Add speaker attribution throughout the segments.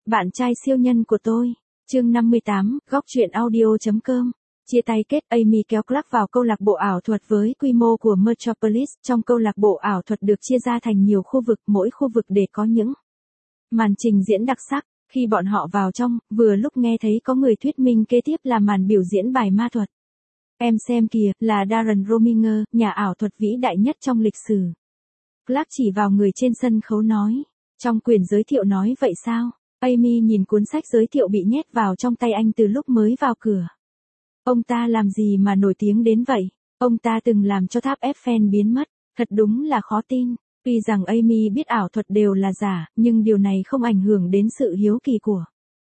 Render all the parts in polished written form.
Speaker 1: Bạn trai siêu nhân của tôi. Chương 58, góc truyện audio.com. Chia tay kết, Amy kéo Clark vào câu lạc bộ ảo thuật với quy mô của Metropolis. Trong câu lạc bộ ảo thuật được chia ra thành nhiều khu vực, mỗi khu vực để có những màn trình diễn đặc sắc. Khi bọn họ vào trong, vừa lúc nghe thấy có người thuyết minh kế tiếp là màn biểu diễn bài ma thuật. Em xem kìa, là Darren Rominger, nhà ảo thuật vĩ đại nhất trong lịch sử. Clark chỉ vào người trên sân khấu nói. Trong quyển giới thiệu nói vậy sao? Amy nhìn cuốn sách giới thiệu bị nhét vào trong tay anh từ lúc mới vào cửa. Ông ta làm gì mà nổi tiếng đến vậy? Ông ta từng làm cho tháp Eiffel biến mất. Thật đúng là khó tin. Tuy rằng Amy biết ảo thuật đều là giả, nhưng điều này không ảnh hưởng đến sự hiếu kỳ của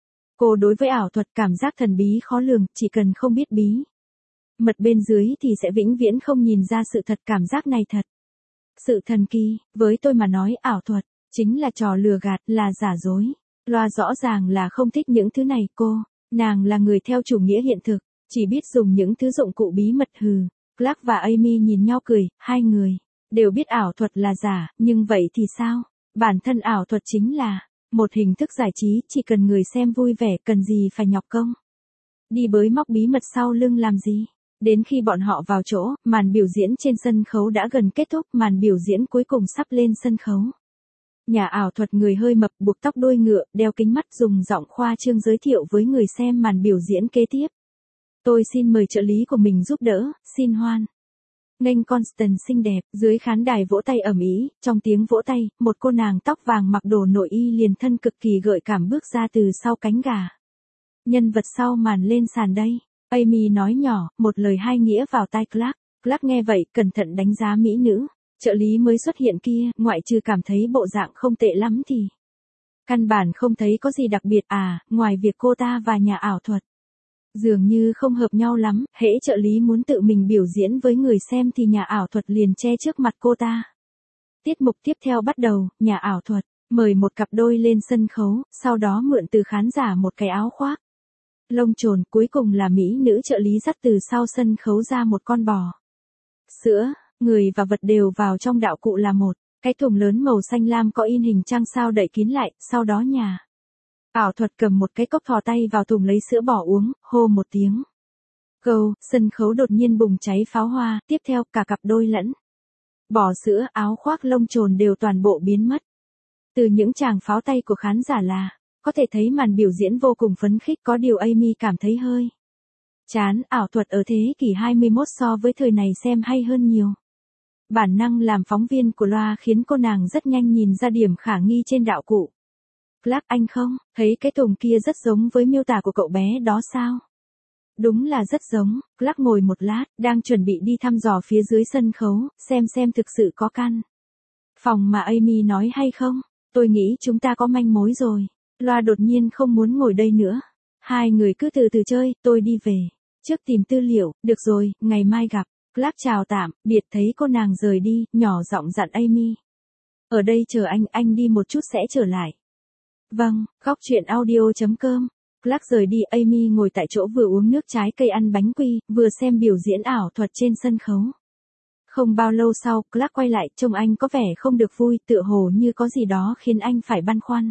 Speaker 1: cô đối với ảo thuật. Cảm giác thần bí khó lường, chỉ cần không biết bí mật bên dưới thì sẽ vĩnh viễn không nhìn ra sự thật. Cảm giác này thật sự thần kỳ. Với tôi mà nói, ảo thuật chính là trò lừa gạt, là giả dối. Loa rõ ràng là không thích những thứ này. Nàng là người theo chủ nghĩa hiện thực, chỉ biết dùng những thứ dụng cụ bí mật. Clark và Amy nhìn nhau cười, hai người đều biết ảo thuật là giả, nhưng vậy thì sao? Bản thân ảo thuật chính là một hình thức giải trí, chỉ cần người xem vui vẻ, cần gì phải nhọc công đi bới móc bí mật sau lưng làm gì. Đến khi bọn họ vào chỗ, màn biểu diễn trên sân khấu đã gần kết thúc. Màn biểu diễn cuối cùng sắp lên sân khấu. Nhà ảo thuật người hơi mập, buộc tóc đuôi ngựa, đeo kính mắt, dùng giọng khoa trương giới thiệu với người xem màn biểu diễn kế tiếp. Tôi xin mời trợ lý của mình giúp đỡ, xin hoan nghênh Constance xinh đẹp. Dưới khán đài vỗ tay ầm ĩ, trong tiếng vỗ tay, một cô nàng tóc vàng mặc đồ nội y liền thân cực kỳ gợi cảm bước ra từ sau cánh gà. Nhân vật sau màn lên sàn đây. Amy nói nhỏ, một lời hai nghĩa vào tai Clark. Clark nghe vậy, cẩn thận đánh giá mỹ nữ trợ lý mới xuất hiện kia, ngoại trừ cảm thấy bộ dạng không tệ lắm thì căn bản không thấy có gì đặc biệt ngoài việc cô ta và nhà ảo thuật dường như không hợp nhau lắm. Hễ trợ lý muốn tự mình biểu diễn với người xem thì nhà ảo thuật liền che trước mặt cô ta. Tiết mục tiếp theo bắt đầu, nhà ảo thuật mời một cặp đôi lên sân khấu, sau đó mượn từ khán giả một cái áo khoác lông chồn. Cuối cùng là mỹ nữ trợ lý dắt từ sau sân khấu ra một con bò sữa. Người và vật đều vào trong đạo cụ là một cái thùng lớn màu xanh lam có in hình trăng sao đậy kín lại. Sau đó nhà ảo thuật cầm một cái cốc thò tay vào thùng lấy sữa bò uống, hô một tiếng go, sân khấu đột nhiên bùng cháy pháo hoa. Tiếp theo cả cặp đôi lẫn bò sữa, áo khoác lông chồn đều toàn bộ biến mất. Từ những tràng pháo tay của khán giả là có thể thấy màn biểu diễn vô cùng phấn khích. Có điều Amy cảm thấy hơi chán. Ảo thuật ở thế kỷ 21 so với thời này xem hay hơn nhiều. Bản năng làm phóng viên của loa khiến cô nàng rất nhanh nhìn ra điểm khả nghi trên đạo cụ. Clark, anh không thấy cái thùng kia rất giống với miêu tả của cậu bé đó sao? Đúng là rất giống. Clark ngồi một lát, đang chuẩn bị đi thăm dò phía dưới sân khấu, xem thực sự có căn phòng mà Amy nói hay không. Tôi nghĩ chúng ta có manh mối rồi. Loa đột nhiên không muốn ngồi đây nữa. Hai người cứ từ từ chơi, tôi đi về trước tìm tư liệu. Được rồi, ngày mai gặp. Clark chào tạm biệt, thấy cô nàng rời đi, nhỏ giọng dặn Amy. Ở đây chờ anh đi một chút sẽ trở lại. Vâng, góc truyện audio.com. Clark rời đi, Amy ngồi tại chỗ vừa uống nước trái cây ăn bánh quy, vừa xem biểu diễn ảo thuật trên sân khấu. Không bao lâu sau, Clark quay lại, trông anh có vẻ không được vui, tựa hồ như có gì đó khiến anh phải băn khoăn.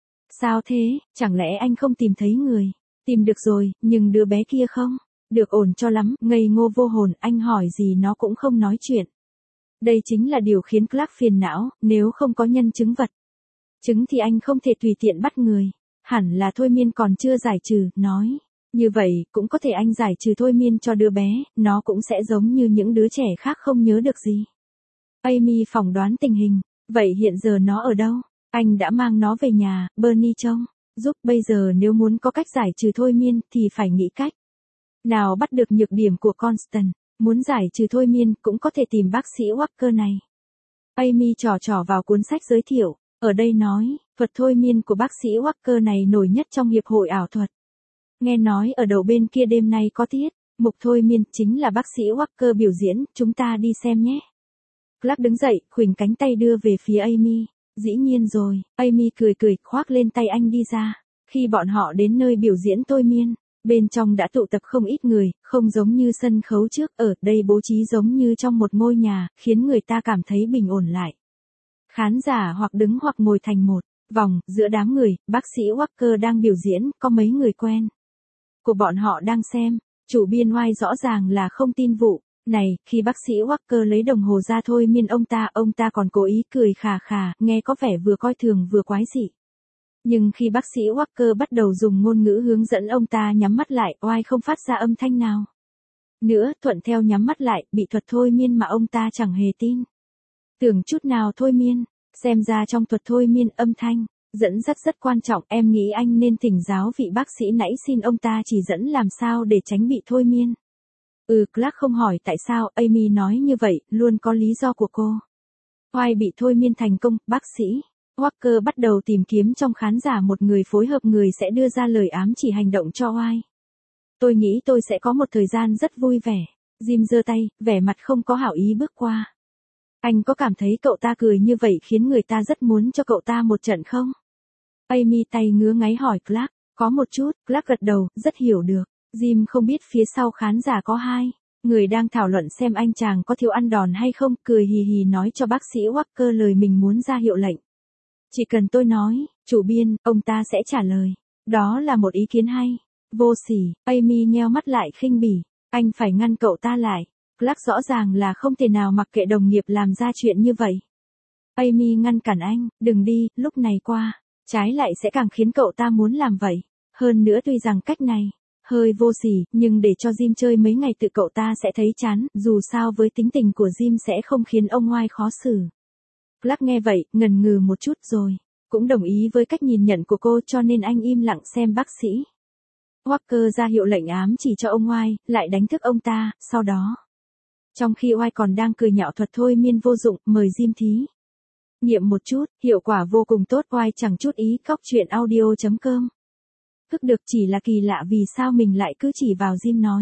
Speaker 1: Sao thế, chẳng lẽ anh không tìm thấy người? Tìm được rồi, nhưng đứa bé kia không được ổn cho lắm, ngây ngô vô hồn, anh hỏi gì nó cũng không nói chuyện. Đây chính là điều khiến Clark phiền não, nếu không có nhân chứng vật chứng thì anh không thể tùy tiện bắt người. Hẳn là thôi miên còn chưa giải trừ, nói. Như vậy, cũng có thể anh giải trừ thôi miên cho đứa bé, nó cũng sẽ giống như những đứa trẻ khác không nhớ được gì. Amy phỏng đoán tình hình, vậy hiện giờ nó ở đâu? Anh đã mang nó về nhà, Bernie trông giúp. Bây giờ nếu muốn có cách giải trừ thôi miên thì phải nghĩ cách nào bắt được nhược điểm của Constance. Muốn giải trừ thôi miên cũng có thể tìm bác sĩ Walker này. Amy trỏ vào cuốn sách giới thiệu. Ở đây nói, thuật thôi miên của bác sĩ Walker này nổi nhất trong hiệp hội ảo thuật. Nghe nói ở đầu bên kia đêm nay có tiết mục thôi miên, chính là bác sĩ Walker biểu diễn, chúng ta đi xem nhé. Clark đứng dậy, khuỷu cánh tay đưa về phía Amy. Dĩ nhiên rồi. Amy cười khoác lên tay anh đi ra. Khi bọn họ đến nơi biểu diễn thôi miên, bên trong đã tụ tập không ít người, không giống như sân khấu trước. Ở đây bố trí giống như trong một ngôi nhà, khiến người ta cảm thấy bình ổn lại. Khán giả hoặc đứng hoặc ngồi thành một Vòng, giữa đám người, bác sĩ Walker đang biểu diễn, có mấy người quen của bọn họ đang xem. Chủ biên White rõ ràng là không tin vụ này, khi bác sĩ Walker lấy đồng hồ ra thôi miên ông ta còn cố ý cười khà khà, nghe có vẻ vừa coi thường vừa quái dị. Nhưng khi bác sĩ Walker bắt đầu dùng ngôn ngữ hướng dẫn ông ta nhắm mắt lại, White không phát ra âm thanh nào nữa, thuận theo nhắm mắt lại, bị thuật thôi miên mà ông ta chẳng hề tin tưởng chút nào thôi miên. Xem ra trong thuật thôi miên, âm thanh dẫn dắt rất quan trọng, em nghĩ anh nên thỉnh giáo vị bác sĩ nãy xin ông ta chỉ dẫn làm sao để tránh bị thôi miên. Clark không hỏi tại sao, Amy nói như vậy, luôn có lý do của cô. White bị thôi miên thành công, bác sĩ Walker bắt đầu tìm kiếm trong khán giả một người phối hợp, người sẽ đưa ra lời ám chỉ hành động cho White. Tôi nghĩ tôi sẽ có một thời gian rất vui vẻ. Jim giơ tay, vẻ mặt không có hảo ý bước qua. Anh có cảm thấy cậu ta cười như vậy khiến người ta rất muốn cho cậu ta một trận không? Amy tay ngứa ngáy hỏi Clark. Có một chút, Clark gật đầu, rất hiểu được. Jim không biết phía sau khán giả có hai người đang thảo luận xem anh chàng có thiếu ăn đòn hay không, cười hì hì nói cho bác sĩ Walker lời mình muốn ra hiệu lệnh. Chỉ cần tôi nói, chủ biên, ông ta sẽ trả lời. Đó là một ý kiến hay. Vô sỉ, Amy nheo mắt lại khinh bỉ. Anh phải ngăn cậu ta lại. Clark rõ ràng là không thể nào mặc kệ đồng nghiệp làm ra chuyện như vậy. Amy ngăn cản anh, đừng đi, lúc này qua. Trái lại sẽ càng khiến cậu ta muốn làm vậy. Hơn nữa tuy rằng cách này hơi vô sỉ, nhưng để cho Jim chơi mấy ngày tự cậu ta sẽ thấy chán, dù sao với tính tình của Jim sẽ không khiến ông White khó xử. Clark nghe vậy, ngần ngừ một chút rồi cũng đồng ý với cách nhìn nhận của cô, cho nên anh im lặng xem bác sĩ Walker ra hiệu lệnh ám chỉ cho ông White, lại đánh thức ông ta. Sau đó, trong khi White còn đang cười nhạo thuật thôi miên vô dụng, mời Jim thí nghiệm một chút, hiệu quả vô cùng tốt. White chẳng chút ý cóc chuyện audio.com. Thức được, chỉ là kỳ lạ vì sao mình lại cứ chỉ vào Jim nói.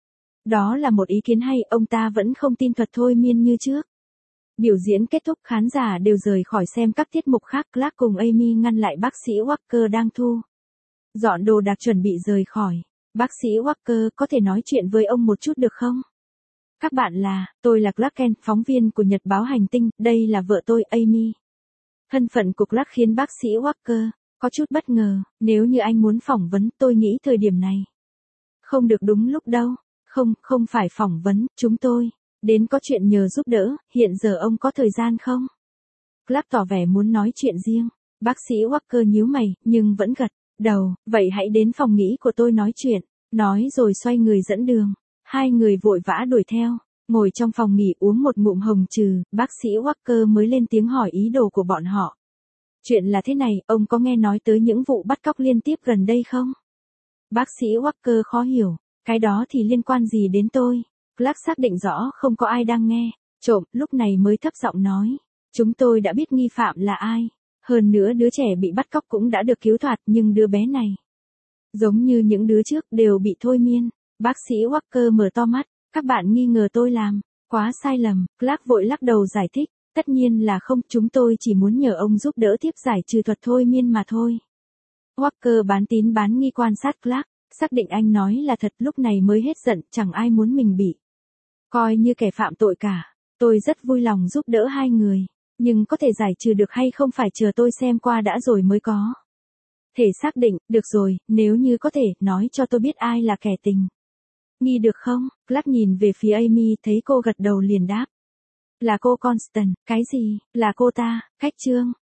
Speaker 1: Đó là một ý kiến hay, ông ta vẫn không tin thuật thôi miên như trước. Biểu diễn kết thúc, khán giả đều rời khỏi xem các tiết mục khác. Clark cùng Amy ngăn lại bác sĩ Walker đang thu dọn đồ đạc chuẩn bị rời khỏi. Bác sĩ Walker, có thể nói chuyện với ông một chút được không? Các bạn tôi là Clark Kent, phóng viên của Nhật báo Hành tinh, đây là vợ tôi, Amy. Thân phận của Clark khiến bác sĩ Walker có chút bất ngờ. Nếu như anh muốn phỏng vấn, tôi nghĩ thời điểm này không được đúng lúc đâu. Không phải phỏng vấn, chúng tôi đến có chuyện nhờ giúp đỡ, hiện giờ ông có thời gian không? Clark tỏ vẻ muốn nói chuyện riêng. Bác sĩ Walker nhíu mày, nhưng vẫn gật đầu. Vậy hãy đến phòng nghỉ của tôi nói chuyện. Nói rồi xoay người dẫn đường. Hai người vội vã đuổi theo. Ngồi trong phòng nghỉ uống một ngụm hồng trừ, bác sĩ Walker mới lên tiếng hỏi ý đồ của bọn họ. Chuyện là thế này, ông có nghe nói tới những vụ bắt cóc liên tiếp gần đây không? Bác sĩ Walker khó hiểu. Cái đó thì liên quan gì đến tôi? Clark xác định rõ không có ai đang nghe trộm, lúc này mới thấp giọng nói. Chúng tôi đã biết nghi phạm là ai. Hơn nữa đứa trẻ bị bắt cóc cũng đã được cứu thoát, nhưng đứa bé này, giống như những đứa trước, đều bị thôi miên. Bác sĩ Walker mở to mắt. Các bạn nghi ngờ tôi làm quá sai lầm. Clark vội lắc đầu giải thích. Tất nhiên là không, chúng tôi chỉ muốn nhờ ông giúp đỡ tiếp giải trừ thuật thôi miên mà thôi. Walker bán tín bán nghi quan sát Clark, xác định anh nói là thật, lúc này mới hết giận, chẳng ai muốn mình bị coi như kẻ phạm tội cả. Tôi rất vui lòng giúp đỡ hai người, nhưng có thể giải trừ được hay không phải chờ tôi xem qua đã rồi mới có thể xác định. Được rồi, nếu như có thể, nói cho tôi biết ai là kẻ tình nghi được không? Clark nhìn về phía Amy, thấy cô gật đầu liền đáp. Là cô Constant. Cái gì? Là cô ta? Khách trương.